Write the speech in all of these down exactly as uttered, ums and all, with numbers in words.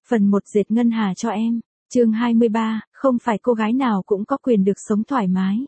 Phần một dệt ngân hà cho em. Chương hai mươi ba, không phải cô gái nào cũng có quyền được sống thoải mái.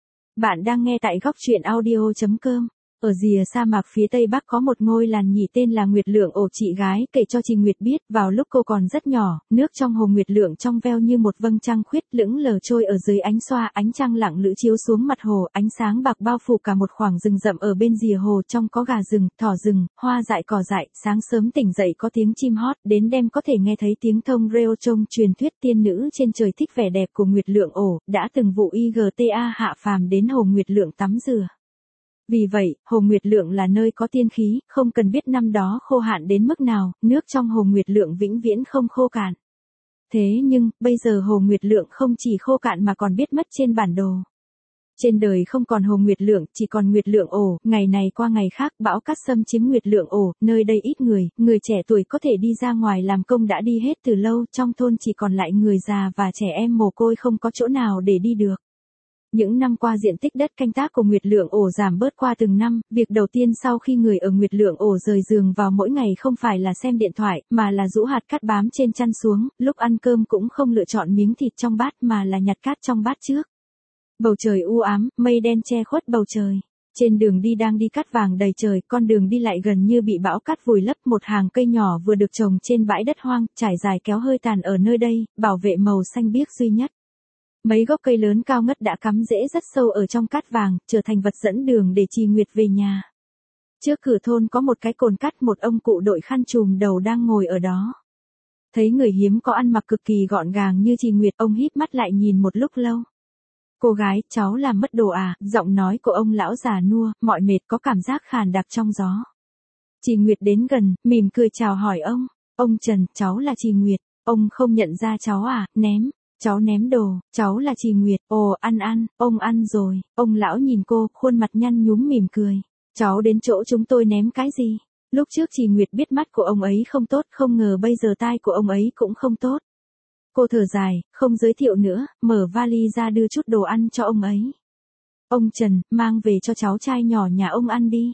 Bạn đang nghe tại góc truyện audio chấm com. Ở rìa sa mạc phía tây bắc có một ngôi làng nhỉ tên là Nguyệt Lượng Ổ. Chị gái kể cho chị Nguyệt biết, vào lúc cô còn rất nhỏ, nước trong hồ Nguyệt Lượng trong veo như một vầng trăng khuyết lững lờ trôi ở dưới ánh xoa, ánh trăng lặng lữ chiếu xuống mặt hồ, ánh sáng bạc bao phủ cả một khoảng rừng rậm ở bên rìa hồ, trong có gà rừng, thỏ rừng, hoa dại cỏ dại, sáng sớm tỉnh dậy có tiếng chim hót, đến đêm có thể nghe thấy tiếng thông reo trong truyền thuyết tiên nữ trên trời thích vẻ đẹp của Nguyệt Lượng Ổ, đã từng vụ i giê tê a hạ phàm đến hồ Nguyệt Lượng tắm rửa. Vì vậy, hồ Nguyệt Lượng là nơi có tiên khí, không cần biết năm đó khô hạn đến mức nào, nước trong hồ Nguyệt Lượng vĩnh viễn không khô cạn. Thế nhưng, bây giờ hồ Nguyệt Lượng không chỉ khô cạn mà còn biết mất trên bản đồ. Trên đời không còn hồ Nguyệt Lượng, chỉ còn Nguyệt Lượng Ổ, ngày này qua ngày khác, bão cát xâm chiếm Nguyệt Lượng Ổ, nơi đây ít người, người trẻ tuổi có thể đi ra ngoài làm công đã đi hết từ lâu, trong thôn chỉ còn lại người già và trẻ em mồ côi không có chỗ nào để đi được. Những năm qua diện tích đất canh tác của Nguyệt Lượng Ổ giảm bớt qua từng năm, việc đầu tiên sau khi người ở Nguyệt Lượng Ổ rời giường vào mỗi ngày không phải là xem điện thoại, mà là rũ hạt cát bám trên chăn xuống, lúc ăn cơm cũng không lựa chọn miếng thịt trong bát mà là nhặt cát trong bát trước. Bầu trời u ám, mây đen che khuất bầu trời. Trên đường đi đang đi cát vàng đầy trời, con đường đi lại gần như bị bão cát vùi lấp, một hàng cây nhỏ vừa được trồng trên bãi đất hoang, trải dài kéo hơi tàn ở nơi đây, bảo vệ màu xanh biếc duy nhất. Mấy gốc cây lớn cao ngất đã cắm rễ rất sâu ở trong cát vàng, trở thành vật dẫn đường để chị Nguyệt về nhà. Trước cửa thôn có một cái cồn cát, một ông cụ đội khăn trùm đầu đang ngồi ở đó. Thấy người hiếm có ăn mặc cực kỳ gọn gàng như chị Nguyệt, ông híp mắt lại nhìn một lúc lâu. Cô gái, cháu làm mất đồ à? Giọng nói của ông lão già nua, mỏi mệt có cảm giác khàn đặc trong gió. Chị Nguyệt đến gần, mỉm cười chào hỏi ông. Ông Trần, cháu là chị Nguyệt. Ông không nhận ra cháu à? Ném. Cháu ném đồ, cháu là chị Nguyệt. Ồ, ăn ăn, ông ăn rồi. Ông lão nhìn cô, khuôn mặt nhăn nhúm mỉm cười. Cháu đến chỗ chúng tôi ném cái gì? Lúc trước chị Nguyệt biết mắt của ông ấy không tốt, không ngờ bây giờ tai của ông ấy cũng không tốt. Cô thở dài, không giới thiệu nữa, mở vali ra đưa chút đồ ăn cho ông ấy. Ông Trần, mang về cho cháu trai nhỏ nhà ông ăn đi.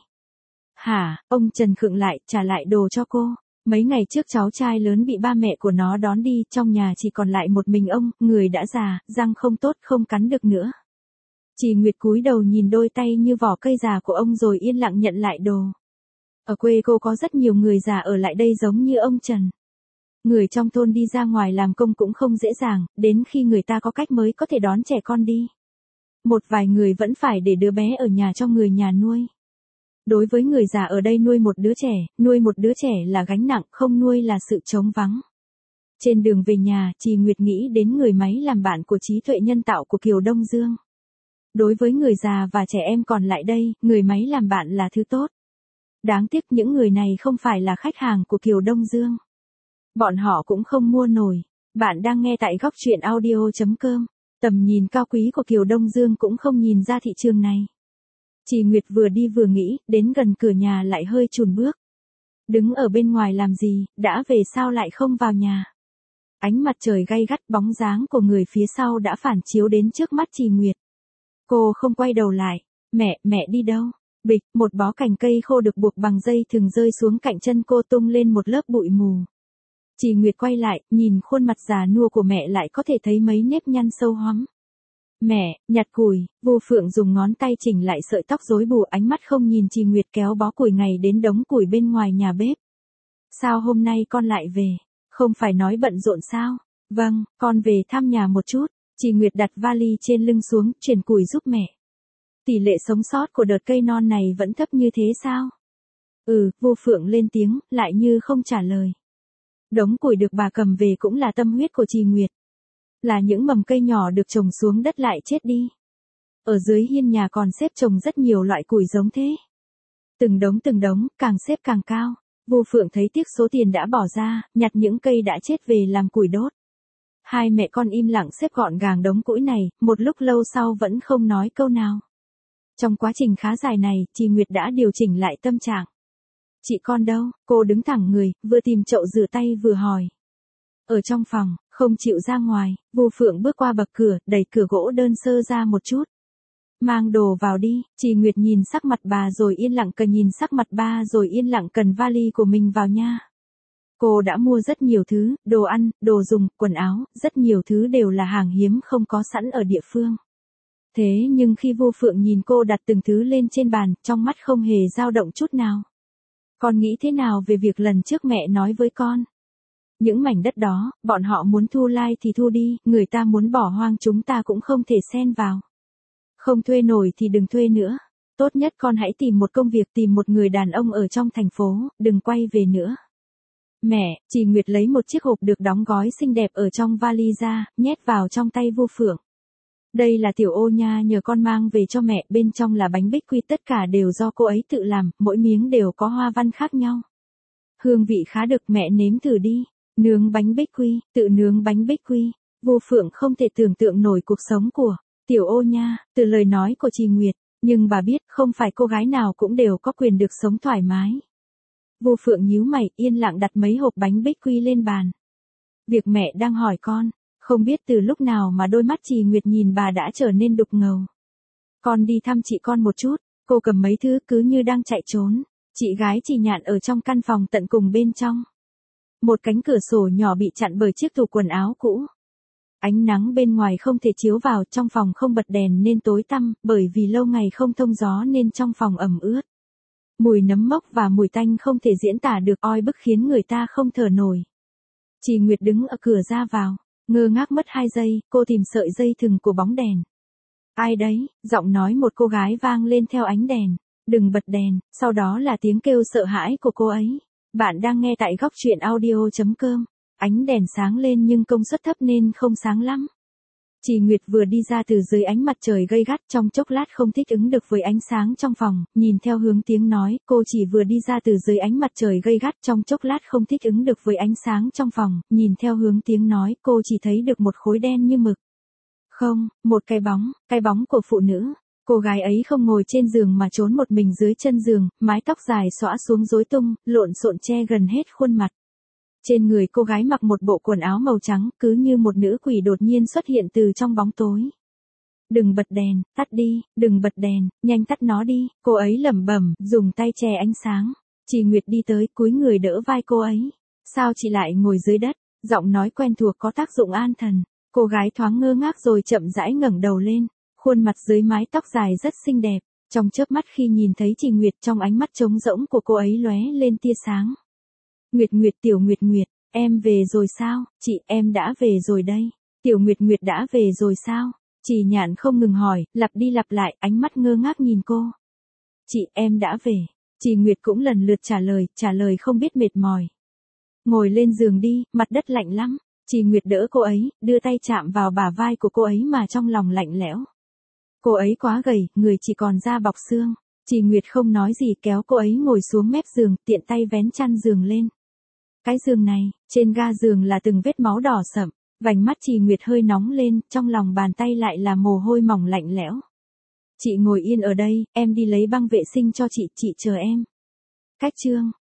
Hả? Ông Trần khựng lại, trả lại đồ cho cô. Mấy ngày trước cháu trai lớn bị ba mẹ của nó đón đi, trong nhà chỉ còn lại một mình ông, người đã già, răng không tốt, không cắn được nữa. Chị Nguyệt cúi đầu nhìn đôi tay như vỏ cây già của ông rồi yên lặng nhận lại đồ. Ở quê cô có rất nhiều người già ở lại đây giống như ông Trần. Người trong thôn đi ra ngoài làm công cũng không dễ dàng, đến khi người ta có cách mới có thể đón trẻ con đi. Một vài người vẫn phải để đứa bé ở nhà cho người nhà nuôi. Đối với người già ở đây nuôi một đứa trẻ, nuôi một đứa trẻ là gánh nặng, không nuôi là sự trống vắng. Trên đường về nhà, chị Nguyệt nghĩ đến người máy làm bạn của trí tuệ nhân tạo của Kiều Đông Dương. Đối với người già và trẻ em còn lại đây, người máy làm bạn là thứ tốt. Đáng tiếc những người này không phải là khách hàng của Kiều Đông Dương. Bọn họ cũng không mua nổi. Bạn đang nghe tại góc truyện audio chấm com. Tầm nhìn cao quý của Kiều Đông Dương cũng không nhìn ra thị trường này. Chị Nguyệt vừa đi vừa nghĩ, đến gần cửa nhà lại hơi chùn bước. Đứng ở bên ngoài làm gì, đã về sao lại không vào nhà? Ánh mặt trời gay gắt, bóng dáng của người phía sau đã phản chiếu đến trước mắt chị Nguyệt. Cô không quay đầu lại. Mẹ, mẹ đi đâu? Bịch, một bó cành cây khô được buộc bằng dây thừng rơi xuống cạnh chân cô, tung lên một lớp bụi mù. Chị Nguyệt quay lại, nhìn khuôn mặt già nua của mẹ lại có thể thấy mấy nếp nhăn sâu hoắm. Mẹ, nhặt củi. Vu Phượng dùng ngón tay chỉnh lại sợi tóc rối bù, ánh mắt không nhìn chị Nguyệt kéo bó củi ngày đến đống củi bên ngoài nhà bếp. Sao hôm nay con lại về? Không phải nói bận rộn sao? Vâng, con về thăm nhà một chút. Chị Nguyệt đặt vali trên lưng xuống, chuyển củi giúp mẹ. Tỷ lệ sống sót của đợt cây non này vẫn thấp như thế sao? Ừ, Vu Phượng lên tiếng, lại như không trả lời. Đống củi được bà cầm về cũng là tâm huyết của chị Nguyệt. Là những mầm cây nhỏ được trồng xuống đất lại chết đi. Ở dưới hiên nhà còn xếp trồng rất nhiều loại củi giống thế. Từng đống từng đống, càng xếp càng cao. Vu Phượng thấy tiếc số tiền đã bỏ ra, nhặt những cây đã chết về làm củi đốt. Hai mẹ con im lặng xếp gọn gàng đống củi này, một lúc lâu sau vẫn không nói câu nào. Trong quá trình khá dài này, chị Nguyệt đã điều chỉnh lại tâm trạng. Chị con đâu? Cô đứng thẳng người, vừa tìm chậu rửa tay vừa hỏi. Ở trong phòng, không chịu ra ngoài. Vu Phượng bước qua bậc cửa, đẩy cửa gỗ đơn sơ ra một chút. Mang đồ vào đi. Chị Nguyệt nhìn sắc mặt bà rồi yên lặng cần nhìn sắc mặt ba rồi yên lặng cần vali của mình vào nha. Cô đã mua rất nhiều thứ, đồ ăn, đồ dùng, quần áo, rất nhiều thứ đều là hàng hiếm không có sẵn ở địa phương. Thế nhưng khi Vô Phượng nhìn cô đặt từng thứ lên trên bàn, trong mắt không hề dao động chút nào. Con nghĩ thế nào về việc lần trước mẹ nói với con? Những mảnh đất đó, bọn họ muốn thu lai thì thu đi, người ta muốn bỏ hoang chúng ta cũng không thể xen vào. Không thuê nổi thì đừng thuê nữa. Tốt nhất con hãy tìm một công việc, tìm một người đàn ông ở trong thành phố, đừng quay về nữa. Mẹ, chị Nguyệt lấy một chiếc hộp được đóng gói xinh đẹp ở trong vali ra, nhét vào trong tay Vô Phượng. Đây là tiểu ô nha nhờ con mang về cho mẹ, bên trong là bánh bích quy, tất cả đều do cô ấy tự làm, mỗi miếng đều có hoa văn khác nhau. Hương vị khá được, mẹ nếm thử đi. Nướng bánh bích quy, tự nướng bánh bích quy. Vô Phượng không thể tưởng tượng nổi cuộc sống của tiểu ô nha, từ lời nói của chị Nguyệt, nhưng bà biết không phải cô gái nào cũng đều có quyền được sống thoải mái. Vô Phượng nhíu mày, yên lặng đặt mấy hộp bánh bích quy lên bàn. Việc mẹ đang hỏi con, không biết từ lúc nào mà đôi mắt chị Nguyệt nhìn bà đã trở nên đục ngầu. Con đi thăm chị con một chút, cô cầm mấy thứ cứ như đang chạy trốn. Chị gái chị Nhạn ở trong căn phòng tận cùng bên trong. Một cánh cửa sổ nhỏ bị chặn bởi chiếc tủ quần áo cũ. Ánh nắng bên ngoài không thể chiếu vào, trong phòng không bật đèn nên tối tăm, bởi vì lâu ngày không thông gió nên trong phòng ẩm ướt. Mùi nấm mốc và mùi tanh không thể diễn tả được, oi bức khiến người ta không thở nổi. Chị Nguyệt đứng ở cửa ra vào, ngơ ngác mất hai giây, cô tìm sợi dây thừng của bóng đèn. Ai đấy, giọng nói một cô gái vang lên theo ánh đèn. Đừng bật đèn, sau đó là tiếng kêu sợ hãi của cô ấy. Bạn đang nghe tại góc truyện audio chấm com. Ánh đèn sáng lên nhưng công suất thấp nên không sáng lắm. Chị Nguyệt vừa đi ra từ dưới ánh mặt trời gay gắt, trong chốc lát không thích ứng được với ánh sáng trong phòng, nhìn theo hướng tiếng nói, cô chỉ vừa đi ra từ dưới ánh mặt trời gay gắt, trong chốc lát không thích ứng được với ánh sáng trong phòng, nhìn theo hướng tiếng nói, cô chỉ thấy được một khối đen như mực. Không, một cái bóng, cái bóng của phụ nữ. Cô gái ấy không ngồi trên giường mà trốn một mình dưới chân giường, mái tóc dài xõa xuống rối tung, lộn xộn che gần hết khuôn mặt. Trên người cô gái mặc một bộ quần áo màu trắng, cứ như một nữ quỷ đột nhiên xuất hiện từ trong bóng tối. Đừng bật đèn, tắt đi, đừng bật đèn, nhanh tắt nó đi, cô ấy lẩm bẩm, dùng tay che ánh sáng. Chị Nguyệt đi tới, cúi người đỡ vai cô ấy. Sao chị lại ngồi dưới đất? Giọng nói quen thuộc có tác dụng an thần. Cô gái thoáng ngơ ngác rồi chậm rãi ngẩng đầu lên. Khuôn mặt dưới mái tóc dài rất xinh đẹp, trong chớp mắt khi nhìn thấy chị Nguyệt, trong ánh mắt trống rỗng của cô ấy lóe lên tia sáng. Nguyệt Nguyệt, tiểu Nguyệt Nguyệt, em về rồi sao? Chị, em đã về rồi đây. Tiểu Nguyệt Nguyệt đã về rồi sao? Chị Nhạn không ngừng hỏi, lặp đi lặp lại, ánh mắt ngơ ngác nhìn cô. Chị, em đã về. Chị Nguyệt cũng lần lượt trả lời, trả lời không biết mệt mỏi. Ngồi lên giường đi, mặt đất lạnh lắm. Chị Nguyệt đỡ cô ấy, đưa tay chạm vào bả vai của cô ấy mà trong lòng lạnh lẽo. Cô ấy quá gầy, người chỉ còn da bọc xương. Chị Nguyệt không nói gì, kéo cô ấy ngồi xuống mép giường, tiện tay vén chăn giường lên. Cái giường này, trên ga giường là từng vết máu đỏ sậm, vành mắt chị Nguyệt hơi nóng lên, trong lòng bàn tay lại là mồ hôi mỏng lạnh lẽo. Chị ngồi yên ở đây, em đi lấy băng vệ sinh cho chị, chị chờ em. Cách chương